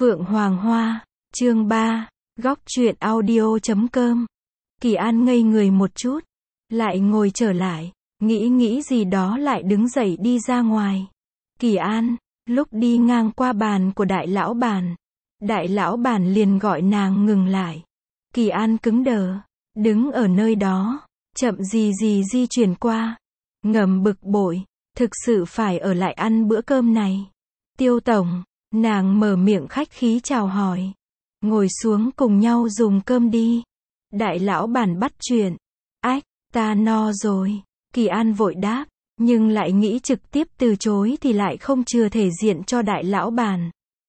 Phượng Hoàng Hoa, chương 3, góc truyện audio.com. Kỳ An ngây người một chút, lại ngồi trở lại, nghĩ gì đó lại đứng dậy đi ra ngoài. Kỳ An, lúc đi ngang qua bàn của đại lão bản liền gọi nàng ngừng lại. Kỳ An cứng đờ, đứng ở nơi đó, chậm gì di chuyển qua, ngầm bực bội, thực sự phải ở lại ăn bữa cơm này. Tiêu tổng, nàng mở miệng khách khí chào hỏi. Ngồi xuống cùng nhau dùng cơm đi. Đại lão bản bắt chuyện. Ách, ta no rồi. Kỳ An vội đáp, nhưng lại nghĩ trực tiếp từ chối thì lại không chừa thể diện cho đại lão bản.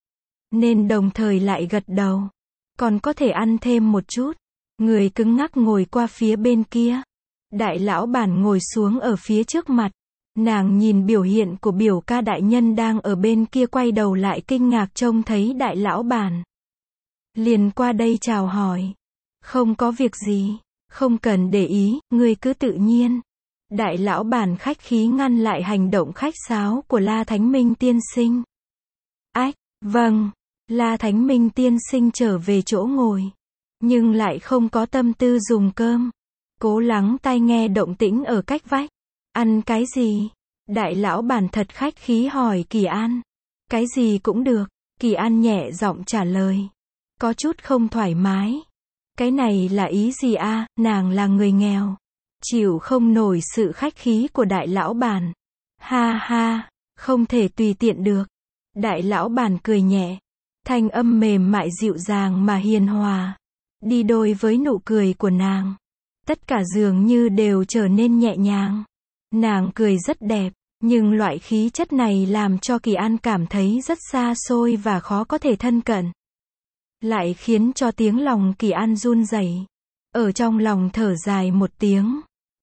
Nên đồng thời lại gật đầu. Còn có thể ăn thêm một chút. Người cứng ngắc ngồi qua phía bên kia. Đại lão bản ngồi xuống ở phía trước mặt. Nàng nhìn biểu hiện của biểu ca đại nhân đang ở bên kia, quay đầu lại kinh ngạc trông thấy đại lão bản. Liền qua đây chào hỏi. Không có việc gì, không cần để ý, ngươi cứ tự nhiên. Đại lão bản khách khí ngăn lại hành động khách sáo của La Thánh Minh tiên sinh. Ách, vâng, La Thánh Minh tiên sinh trở về chỗ ngồi. Nhưng lại không có tâm tư dùng cơm. Cố lắng tai nghe động tĩnh ở cách vách. Ăn cái gì? Đại lão bản thật khách khí hỏi Kỳ An. Cái gì cũng được. Kỳ An nhẹ giọng trả lời. Có chút không thoải mái. Cái này là ý gì a? Nàng là người nghèo. Chịu không nổi sự khách khí của đại lão bản. Ha ha, không thể tùy tiện được. Đại lão bản cười nhẹ. Thanh âm mềm mại dịu dàng mà hiền hòa. Đi đôi với nụ cười của nàng. Tất cả dường như đều trở nên nhẹ nhàng. Nàng cười rất đẹp, nhưng loại khí chất này làm cho Kỳ An cảm thấy rất xa xôi và khó có thể thân cận. Lại khiến cho tiếng lòng Kỳ An run rẩy. Ở trong lòng thở dài một tiếng.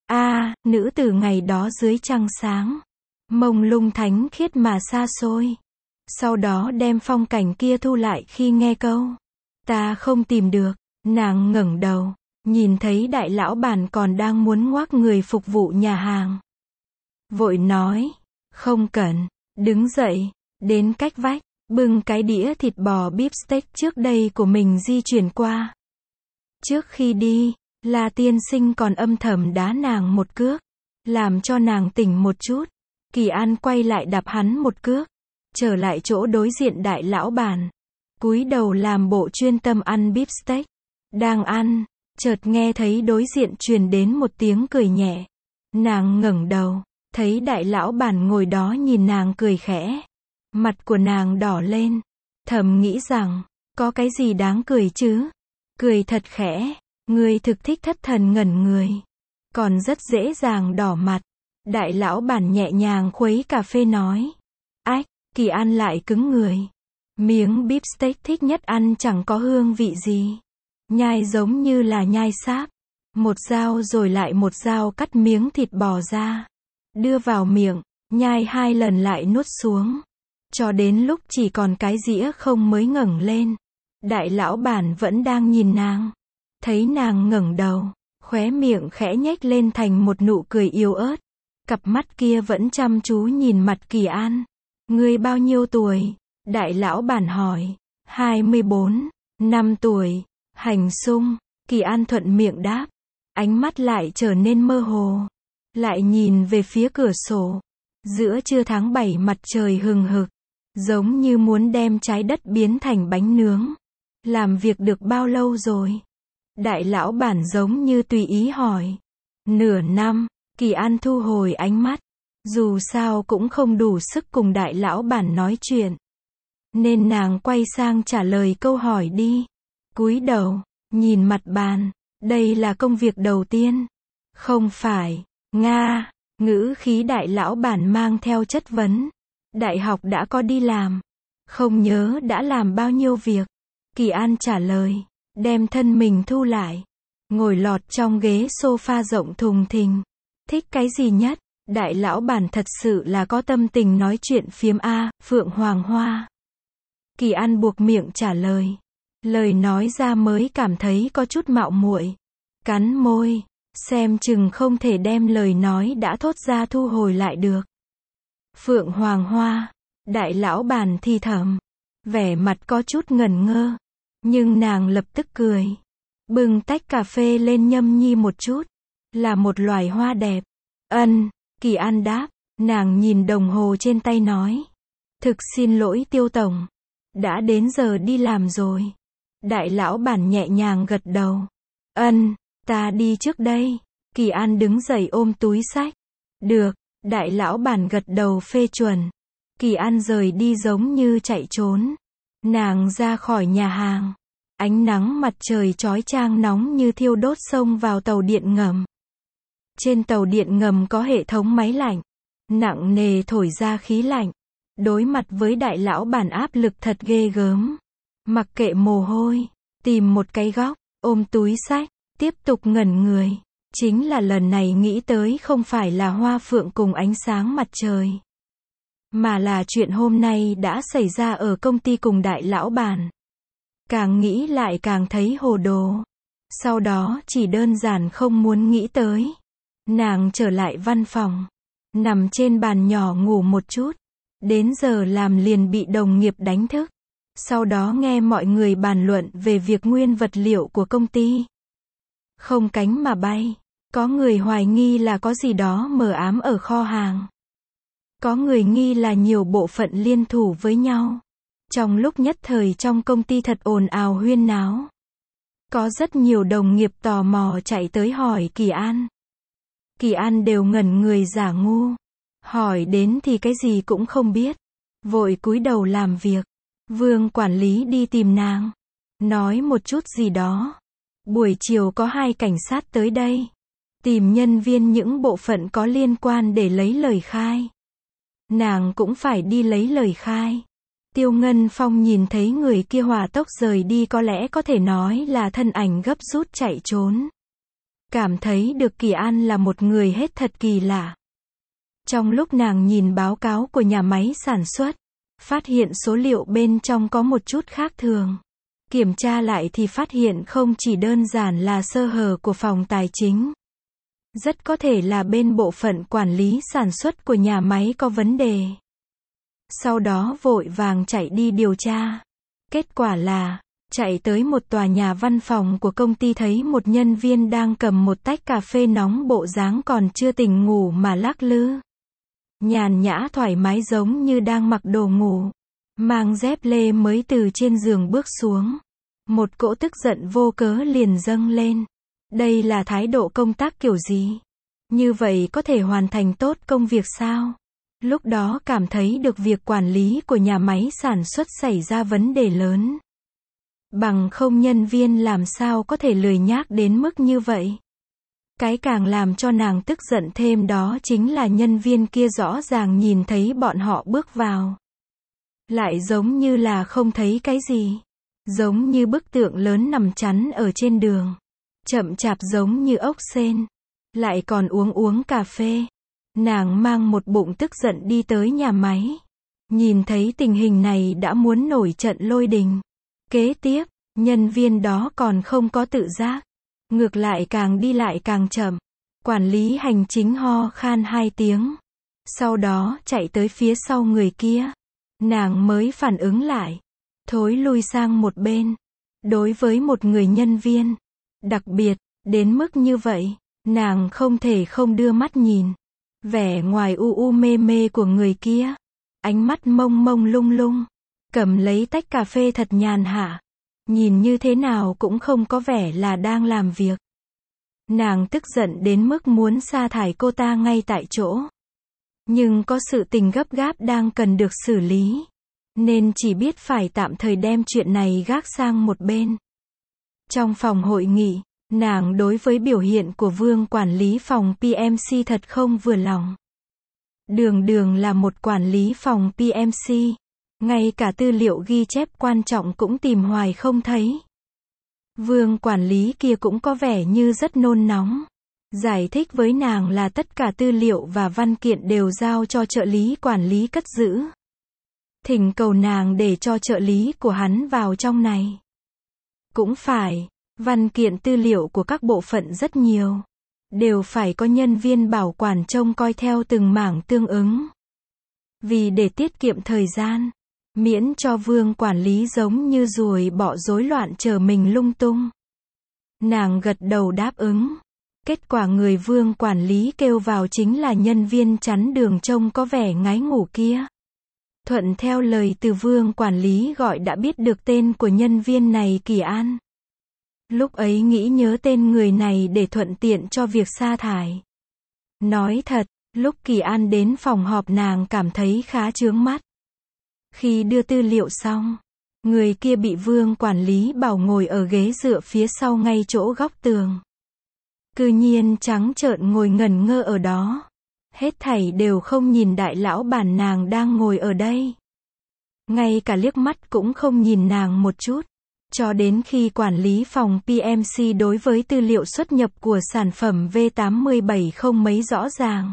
Nữ tử ngày đó dưới trăng sáng. Mông lung thánh khiết mà xa xôi. Sau đó đem phong cảnh kia thu lại khi nghe câu. Ta không tìm được. Nàng ngẩng đầu, nhìn thấy đại lão bản còn đang muốn ngoác người phục vụ nhà hàng. Vội nói, không cần, đứng dậy, đến cách vách, bưng cái đĩa thịt bò beef steak trước đây của mình di chuyển qua. Trước khi đi, La tiên sinh còn âm thầm đá nàng một cước, làm cho nàng tỉnh một chút. Kỳ An quay lại đạp hắn một cước, trở lại chỗ đối diện đại lão bản, cúi đầu làm bộ chuyên tâm ăn beef steak. Đang ăn, chợt nghe thấy đối diện truyền đến một tiếng cười nhẹ. Nàng ngẩng đầu, thấy đại lão bản ngồi đó nhìn nàng cười khẽ. Mặt của nàng đỏ lên, thầm nghĩ rằng, có cái gì đáng cười chứ? Cười thật khẽ, người thực thích thất thần ngẩn người. Còn rất dễ dàng đỏ mặt. Đại lão bản nhẹ nhàng khuấy cà phê nói. Ách, Kỳ An lại cứng người. Miếng beef steak thích nhất ăn chẳng có hương vị gì. Nhai giống như là nhai sáp. Một dao rồi lại một dao cắt miếng thịt bò ra. Đưa vào miệng, nhai 2 lần lại nuốt xuống. Cho đến lúc chỉ còn cái dĩa không mới ngẩng lên. Đại lão bản vẫn đang nhìn nàng. Thấy nàng ngẩng đầu, khóe miệng khẽ nhếch lên thành một nụ cười yếu ớt. Cặp mắt kia vẫn chăm chú nhìn mặt Kỳ An. Ngươi bao nhiêu tuổi? Đại lão bản hỏi. 24, 5 tuổi. Hành sung. Kỳ An thuận miệng đáp. Ánh mắt lại trở nên mơ hồ. Lại nhìn về phía cửa sổ. Giữa trưa tháng 7 mặt trời hừng hực. Giống như muốn đem trái đất biến thành bánh nướng. Làm việc được bao lâu rồi? Đại lão bản giống như tùy ý hỏi. Nửa năm. Kỳ An thu hồi ánh mắt. Dù sao cũng không đủ sức cùng đại lão bản nói chuyện. Nên nàng quay sang trả lời câu hỏi đi. Cúi đầu, nhìn mặt bàn. Đây là công việc đầu tiên. Không phải. Nga. Ngữ khí đại lão bản mang theo chất vấn. Đại học đã có đi làm. Không nhớ đã làm bao nhiêu việc. Kỳ An trả lời. Đem thân mình thu lại. Ngồi lọt trong ghế sofa rộng thùng thình. Thích cái gì nhất? Đại lão bản thật sự là có tâm tình nói chuyện phiếm Phượng Hoàng Hoa. Kỳ An buộc miệng trả lời. Lời nói ra mới cảm thấy có chút mạo muội. Cắn môi. Xem chừng không thể đem lời nói đã thốt ra thu hồi lại được. Phượng Hoàng Hoa. Đại lão bản thì thầm. vẻ mặt có chút ngẩn ngơ. Nhưng nàng lập tức cười. Bưng tách cà phê lên nhâm nhi một chút. Là một loài hoa đẹp. Ân, Kỳ An đáp. Nàng nhìn đồng hồ trên tay nói. Thực xin lỗi Tiêu tổng. Đã đến giờ đi làm rồi. Đại lão bản nhẹ nhàng gật đầu. Ân, ta đi trước đây. Kỳ An đứng dậy ôm túi xách. Được, đại lão bản gật đầu phê chuẩn. Kỳ An rời đi giống như chạy trốn. Nàng ra khỏi nhà hàng. Ánh nắng mặt trời chói chang nóng như thiêu đốt xông vào tàu điện ngầm. Trên tàu điện ngầm có hệ thống máy lạnh. Nặng nề thổi ra khí lạnh. Đối mặt với đại lão bản áp lực thật ghê gớm. Mặc kệ mồ hôi. Tìm một cái góc, ôm túi xách, tiếp tục ngẩn người. Chính là lần này nghĩ tới không phải là hoa phượng cùng ánh sáng mặt trời. Mà là chuyện hôm nay đã xảy ra ở công ty cùng đại lão bản. Càng nghĩ lại càng thấy hồ đồ. Sau đó chỉ đơn giản không muốn nghĩ tới. Nàng trở lại văn phòng. Nằm trên bàn nhỏ ngủ một chút. Đến giờ làm liền bị đồng nghiệp đánh thức. Sau đó nghe mọi người bàn luận về việc nguyên vật liệu của công ty. Không cánh mà bay. Có người hoài nghi là có gì đó mờ ám ở kho hàng. Có người nghi là nhiều bộ phận liên thủ với nhau. Trong lúc nhất thời trong công ty thật ồn ào huyên náo. Có rất nhiều đồng nghiệp tò mò chạy tới hỏi Kỳ An. Kỳ An đều ngẩn người giả ngu. Hỏi đến thì cái gì cũng không biết. Vội cúi đầu làm việc. Vương quản lý đi tìm nàng. Nói một chút gì đó. Buổi chiều có 2 cảnh sát tới đây. Tìm nhân viên những bộ phận có liên quan để lấy lời khai. Nàng cũng phải đi lấy lời khai. Tiêu Ngân Phong nhìn thấy người kia hỏa tốc rời đi có lẽ có thể nói là thân ảnh gấp rút chạy trốn. Cảm thấy được Kỳ An là một người hết thật kỳ lạ. Trong lúc nàng nhìn báo cáo của nhà máy sản xuất, phát hiện số liệu bên trong có một chút khác thường. Kiểm tra lại thì phát hiện không chỉ đơn giản là sơ hở của phòng tài chính. Rất có thể là bên bộ phận quản lý sản xuất của nhà máy có vấn đề. Sau đó vội vàng chạy đi điều tra. Kết quả là, chạy tới một tòa nhà văn phòng của công ty thấy một nhân viên đang cầm một tách cà phê nóng bộ dáng còn chưa tỉnh ngủ mà lắc lư. Nhàn nhã thoải mái giống như đang mặc đồ ngủ. Mang dép lê mới từ trên giường bước xuống. Một cỗ tức giận vô cớ liền dâng lên. Đây là thái độ công tác kiểu gì? Như vậy có thể hoàn thành tốt công việc sao? Lúc đó cảm thấy được việc quản lý của nhà máy sản xuất xảy ra vấn đề lớn. Bằng không nhân viên làm sao có thể lười nhác đến mức như vậy? Cái càng làm cho nàng tức giận thêm đó chính là nhân viên kia rõ ràng nhìn thấy bọn họ bước vào. Lại giống như là không thấy cái gì. Giống như bức tượng lớn nằm chắn ở trên đường. Chậm chạp giống như ốc sên. Lại còn uống cà phê. Nàng mang một bụng tức giận đi tới nhà máy. Nhìn thấy tình hình này đã muốn nổi trận lôi đình. Kế tiếp, nhân viên đó còn không có tự giác. Ngược lại càng đi lại càng chậm. Quản lý hành chính ho khan 2 tiếng. Sau đó chạy tới phía sau người kia. Nàng mới phản ứng lại. Thối lui sang một bên. Đối với một người nhân viên. Đặc biệt, đến mức như vậy, nàng không thể không đưa mắt nhìn. Vẻ ngoài u mê mê của người kia. Ánh mắt mông mông lung lung. Cầm lấy tách cà phê thật nhàn hạ. Nhìn như thế nào cũng không có vẻ là đang làm việc. Nàng tức giận đến mức muốn sa thải cô ta ngay tại chỗ. Nhưng có sự tình gấp gáp đang cần được xử lý. Nên chỉ biết phải tạm thời đem chuyện này gác sang một bên. Trong phòng hội nghị, nàng đối với biểu hiện của Vương quản lý phòng PMC thật không vừa lòng. Đường là một quản lý phòng PMC. Ngay cả tư liệu ghi chép quan trọng cũng tìm hoài không thấy. Vương quản lý kia cũng có vẻ như rất nôn nóng. Giải thích với nàng là tất cả tư liệu và văn kiện đều giao cho trợ lý quản lý cất giữ. Thỉnh cầu nàng để cho trợ lý của hắn vào trong này. Cũng phải, văn kiện tư liệu của các bộ phận rất nhiều. Đều phải có nhân viên bảo quản trông coi theo từng mảng tương ứng. Vì để tiết kiệm thời gian, miễn cho Vương quản lý giống như ruồi bọ rối loạn chở mình lung tung. Nàng gật đầu đáp ứng. Kết quả người Vương quản lý kêu vào chính là nhân viên chắn đường trông có vẻ ngái ngủ kia. Thuận theo lời từ Vương quản lý gọi đã biết được tên của nhân viên này Kỳ An. Lúc ấy nghĩ nhớ tên người này để thuận tiện cho việc sa thải. Nói thật, lúc Kỳ An đến phòng họp nàng cảm thấy khá chướng mắt. Khi đưa tư liệu xong, người kia bị Vương quản lý bảo ngồi ở ghế dựa phía sau ngay chỗ góc tường. Cư nhiên trắng trợn ngồi ngẩn ngơ ở đó. Hết thảy đều không nhìn đại lão bản nàng đang ngồi ở đây. Ngay cả liếc mắt cũng không nhìn nàng một chút. Cho đến khi quản lý phòng PMC đối với tư liệu xuất nhập của sản phẩm V87 không mấy rõ ràng.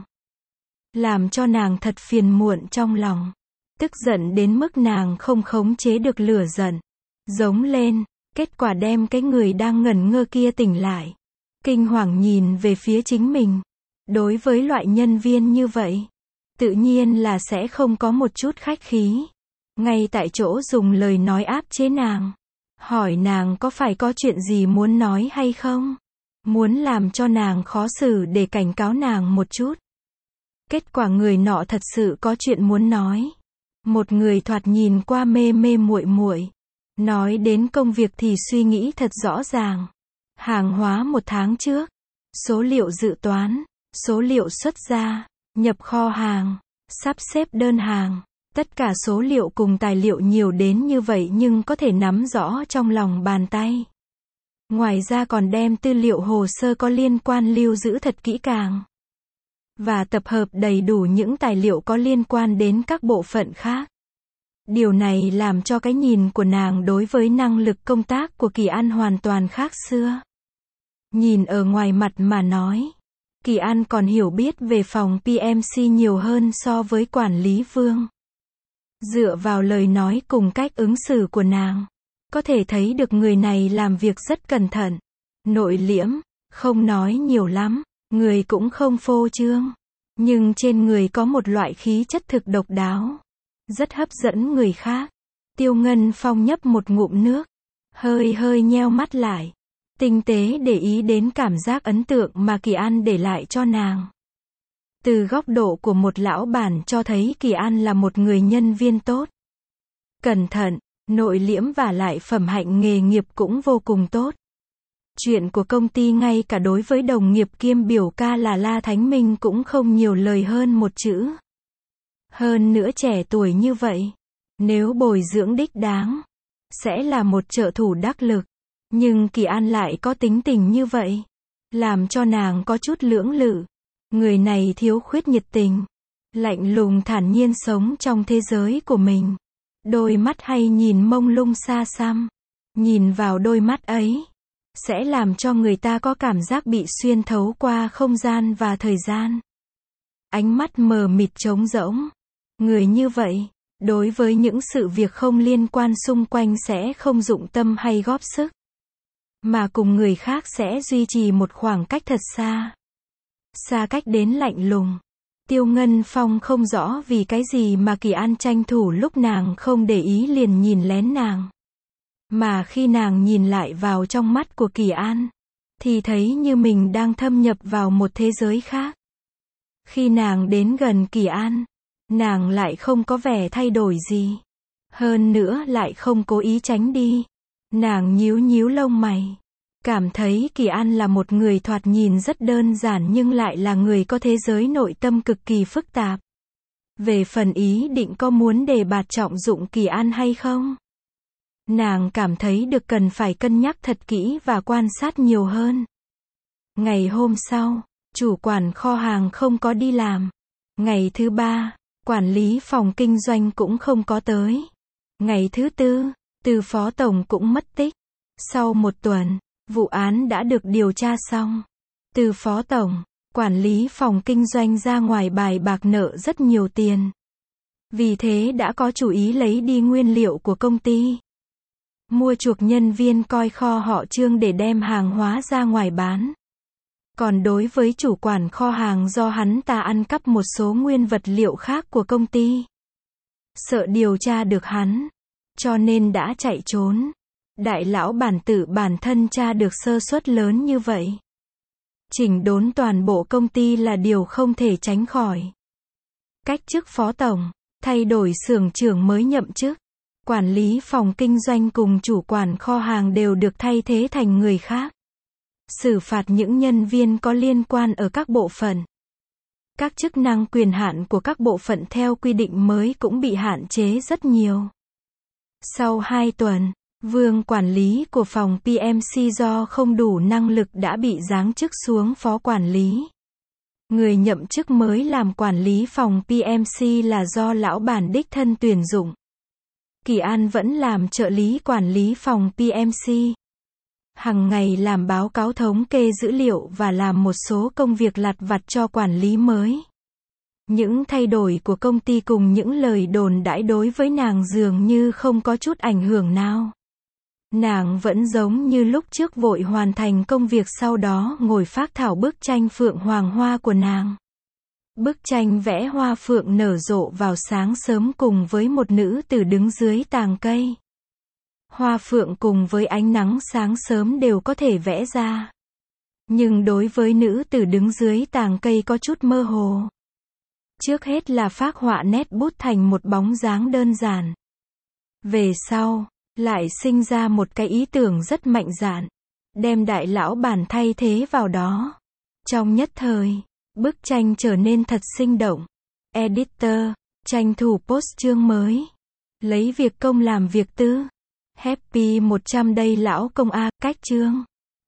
Làm cho nàng thật phiền muộn trong lòng. Tức giận đến mức nàng không khống chế được lửa giận. Giống lên, kết quả đem cái người đang ngẩn ngơ kia tỉnh lại. Kinh hoàng nhìn về phía chính mình. Đối với loại nhân viên như vậy, tự nhiên là sẽ không có một chút khách khí. Ngay tại chỗ dùng lời nói áp chế nàng. Hỏi nàng có phải có chuyện gì muốn nói hay không? Muốn làm cho nàng khó xử để cảnh cáo nàng một chút. Kết quả người nọ thật sự có chuyện muốn nói. Một người thoạt nhìn qua mê mê muội muội. Nói đến công việc thì suy nghĩ thật rõ ràng. Hàng hóa một tháng trước, số liệu dự toán, số liệu xuất ra, nhập kho hàng, sắp xếp đơn hàng. Tất cả số liệu cùng tài liệu nhiều đến như vậy nhưng có thể nắm rõ trong lòng bàn tay. Ngoài ra còn đem tư liệu hồ sơ có liên quan lưu giữ thật kỹ càng. Và tập hợp đầy đủ những tài liệu có liên quan đến các bộ phận khác. Điều này làm cho cái nhìn của nàng đối với năng lực công tác của Kỳ An hoàn toàn khác xưa. Nhìn ở ngoài mặt mà nói, Kỳ An còn hiểu biết về phòng PMC nhiều hơn so với quản lý Vương. Dựa vào lời nói cùng cách ứng xử của nàng, có thể thấy được người này làm việc rất cẩn thận, nội liễm, không nói nhiều lắm, người cũng không phô trương. Nhưng trên người có một loại khí chất thực độc đáo, rất hấp dẫn người khác. Tiêu Ngân Phong nhấp một ngụm nước, hơi nheo mắt lại, tinh tế để ý đến cảm giác ấn tượng mà Kỳ An để lại cho nàng. Từ góc độ của một lão bản cho thấy Kỳ An là một người nhân viên tốt. Cẩn thận, nội liễm và lại phẩm hạnh nghề nghiệp cũng vô cùng tốt. Chuyện của công ty ngay cả đối với đồng nghiệp kiêm biểu ca là La Thánh Minh cũng không nhiều lời hơn một chữ. Hơn nữa trẻ tuổi như vậy, nếu bồi dưỡng đích đáng, sẽ là một trợ thủ đắc lực. Nhưng Kỳ An lại có tính tình như vậy, làm cho nàng có chút lưỡng lự. Người này thiếu khuyết nhiệt tình, lạnh lùng thản nhiên sống trong thế giới của mình. Đôi mắt hay nhìn mông lung xa xăm. Nhìn vào đôi mắt ấy, sẽ làm cho người ta có cảm giác bị xuyên thấu qua không gian và thời gian. Ánh mắt mờ mịt trống rỗng. Người như vậy, đối với những sự việc không liên quan xung quanh sẽ không dụng tâm hay góp sức. Mà cùng người khác sẽ duy trì một khoảng cách thật xa. Xa cách đến lạnh lùng. Tiêu Ngân Phong không rõ vì cái gì mà Kỳ An tranh thủ lúc nàng không để ý liền nhìn lén nàng. Mà khi nàng nhìn lại vào trong mắt của Kỳ An, thì thấy như mình đang thâm nhập vào một thế giới khác. Khi nàng đến gần Kỳ An, nàng lại không có vẻ thay đổi gì. Hơn nữa lại không cố ý tránh đi. Nàng nhíu lông mày. Cảm thấy Kỳ An là một người thoạt nhìn rất đơn giản nhưng lại là người có thế giới nội tâm cực kỳ phức tạp. Về phần ý định có muốn đề bạt trọng dụng Kỳ An hay không? Nàng cảm thấy được cần phải cân nhắc thật kỹ và quan sát nhiều hơn. Ngày hôm sau, chủ quản kho hàng không có đi làm. Ngày thứ ba, quản lý phòng kinh doanh cũng không có tới. Ngày thứ tư, Từ phó tổng cũng mất tích. Sau một tuần, vụ án đã được điều tra xong. Từ phó tổng, quản lý phòng kinh doanh ra ngoài bài bạc nợ rất nhiều tiền. Vì thế đã có chủ ý lấy đi nguyên liệu của công ty. Mua chuộc nhân viên coi kho họ Trương để đem hàng hóa ra ngoài bán. Còn đối với chủ quản kho hàng do hắn ta ăn cắp một số nguyên vật liệu khác của công ty. sợ điều tra được hắn, cho nên đã chạy trốn. Đại lão bản tự bản thân tra được sơ suất lớn như vậy. Chỉnh đốn toàn bộ công ty là điều không thể tránh khỏi. Cách chức phó tổng, thay đổi xưởng trưởng mới nhậm chức. Quản lý phòng kinh doanh cùng chủ quản kho hàng đều được thay thế thành người khác. Xử phạt những nhân viên có liên quan ở các bộ phận. Các chức năng quyền hạn của các bộ phận theo quy định mới cũng bị hạn chế rất nhiều. Sau 2 tuần, Vương quản lý của phòng PMC do không đủ năng lực đã bị giáng chức xuống phó quản lý. Người nhậm chức mới làm quản lý phòng PMC là do lão bản đích thân tuyển dụng. Kỳ An vẫn làm trợ lý quản lý phòng PMC. Hằng ngày làm báo cáo thống kê dữ liệu và làm một số công việc lặt vặt cho quản lý mới. Những thay đổi của công ty cùng những lời đồn đãi đối với nàng dường như không có chút ảnh hưởng nào. Nàng vẫn giống như lúc trước vội hoàn thành công việc, sau đó ngồi phác thảo bức tranh phượng hoàng hoa của nàng. Bức tranh vẽ hoa phượng nở rộ vào sáng sớm cùng với một nữ tử đứng dưới tàng cây. Hoa phượng cùng với ánh nắng sáng sớm đều có thể vẽ ra. Nhưng đối với nữ tử đứng dưới tàng cây có chút mơ hồ. Trước hết là phác họa nét bút thành một bóng dáng đơn giản. Về sau, lại sinh ra một cái ý tưởng rất mạnh dạn. Đem đại lão bản thay thế vào đó. Trong nhất thời, bức tranh trở nên thật sinh động. Editor, tranh thủ post chương mới. Lấy việc công làm việc tư. Happy 100 đây lão công a, cách chương.